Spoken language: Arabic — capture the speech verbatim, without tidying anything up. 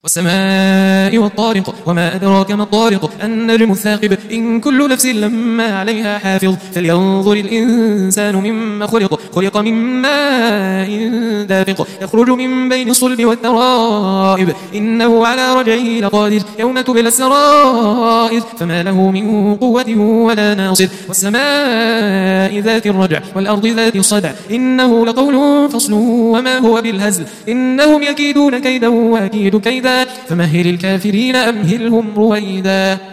والسماء والطارق وما أدراك ما الطارق النجم الثاقب إن كل نفس لما عليها حافظ فلينظر الإنسان مما خلق خلق من ماء دافق يخرج من بين الصلب والترائب إنه على رجعه لقادر يوم تبلى السرائر فما له من قوة ولا ناصر والسماء ذات الرجع والأرض ذات الصدع إنه لقول فصل وما هو بالهزل إنهم يكيدون كيدا وأكيد كيدا فمهل الكافرين أمهلهم رويدا.